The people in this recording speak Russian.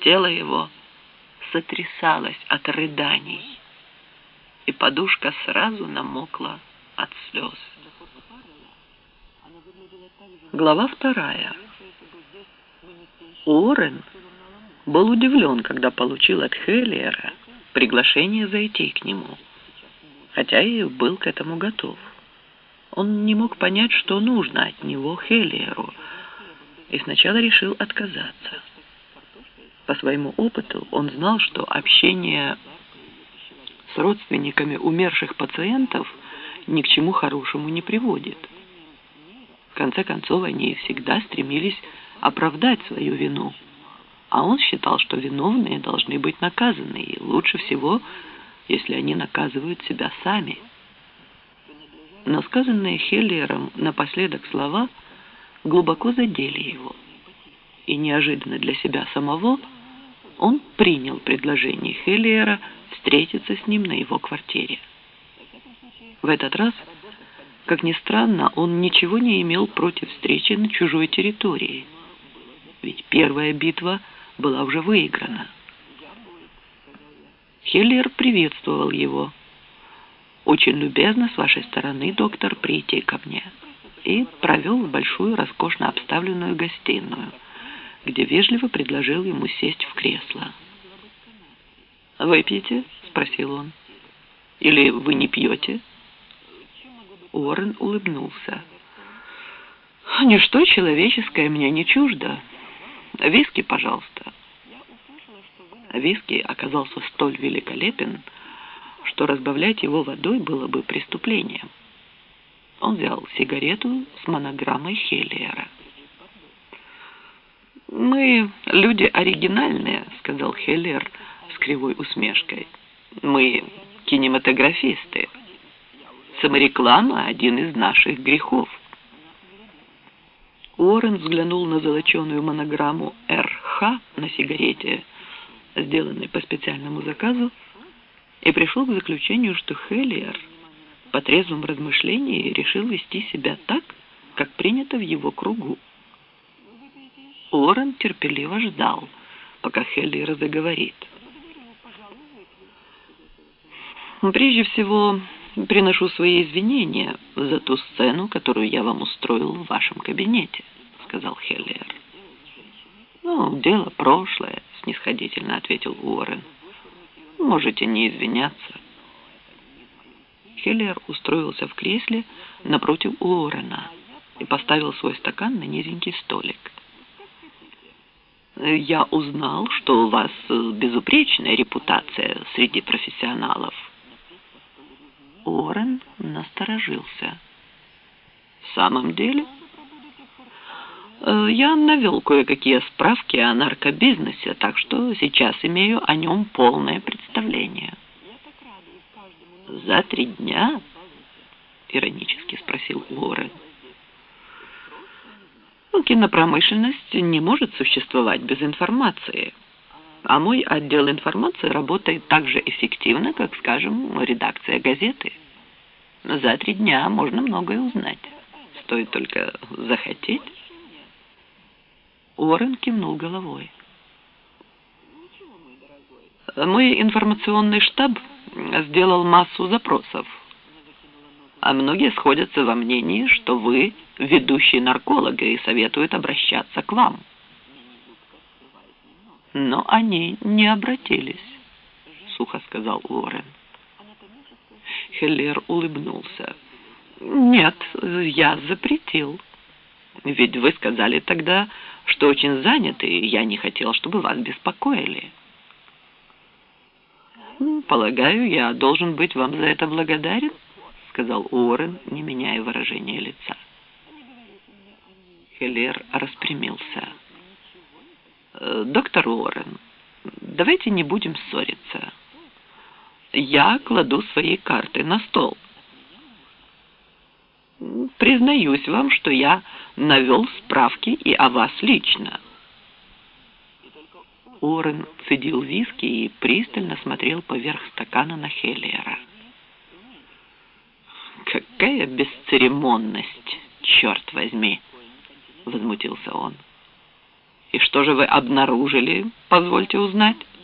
Тело его сотрясалось от рыданий, и подушка сразу намокла от слез. Глава 2. Уоррен был удивлен, когда получил от Хеллиера приглашение зайти к нему, хотя и был к этому готов. Он не мог понять, что нужно от него Хеллиеру, и сначала решил отказаться. По своему опыту он знал, что общение с родственниками умерших пациентов ни к чему хорошему не приводит. В конце концов, они всегда стремились оправдать свою вину, а он считал, что виновные должны быть наказаны, и лучше всего, если они наказывают себя сами. Но сказанные Хеллиером напоследок слова глубоко задели его, и неожиданно для себя самого он принял предложение Хеллиера встретиться с ним на его квартире. В этот раз, как ни странно, он ничего не имел против встречи на чужой территории, ведь первая битва была уже выиграна. Хеллиер приветствовал его. «Очень любезно с вашей стороны, доктор, прийти ко мне», и провел в большую роскошно обставленную гостиную, где вежливо предложил ему сесть в кресло. «Выпьете?» — спросил он. «Или вы не пьете?» Уоррен улыбнулся. «Ничто человеческое мне не чуждо. Виски, пожалуйста». Виски оказался столь великолепен, что разбавлять его водой было бы преступлением. Он взял сигарету с монограммой Хеллиера. «Мы люди оригинальные», — сказал Хеллиер с кривой усмешкой. «Мы кинематографисты. Самореклама — один из наших грехов». Уоррен взглянул на золоченую монограмму «РХ» на сигарете, сделанной по специальному заказу, и пришел к заключению, что Хеллиер по трезвом размышлении решил вести себя так, как принято в его кругу. Уоррен терпеливо ждал, пока Хеллиер заговорит. «Прежде всего, приношу свои извинения за ту сцену, которую я вам устроил в вашем кабинете», — сказал Хеллиер. «Ну, дело прошлое», — снисходительно ответил Уоррен. «Можете не извиняться». Хеллиер устроился в кресле напротив Уоррена и поставил свой стакан на низенький столик. «Я узнал, что у вас безупречная репутация среди профессионалов». Уоррен насторожился. «В самом деле?» «Я навел кое-какие справки о наркобизнесе, так что сейчас имею о нем полное представление». «За 3 дня?» — иронически спросил Уоррен. «Кинопромышленность не может существовать без информации, а мой отдел информации работает так же эффективно, как, скажем, редакция газеты. За 3 дня можно многое узнать. Стоит только захотеть». Уоррен кивнул головой. «Мой информационный штаб сделал массу запросов, а многие сходятся во мнении, что вы ведущий нарколог и советуют обращаться к вам». «Но они не обратились», — сухо сказал Уоррен. Хеллиер улыбнулся. «Нет, я запретил. Ведь вы сказали тогда, что очень заняты, и я не хотел, чтобы вас беспокоили». «Полагаю, я должен быть вам за это благодарен», — сказал Уоррен, не меняя выражения лица. Хеллиер распрямился. «Доктор Уоррен, давайте не будем ссориться. Я кладу свои карты на стол. Признаюсь вам, что я навел справки и о вас лично». Уоррен цедил виски и пристально смотрел поверх стакана на Хеллиера. «Какая бесцеремонность, черт возьми!» — возмутился он. И что же вы обнаружили, позвольте узнать?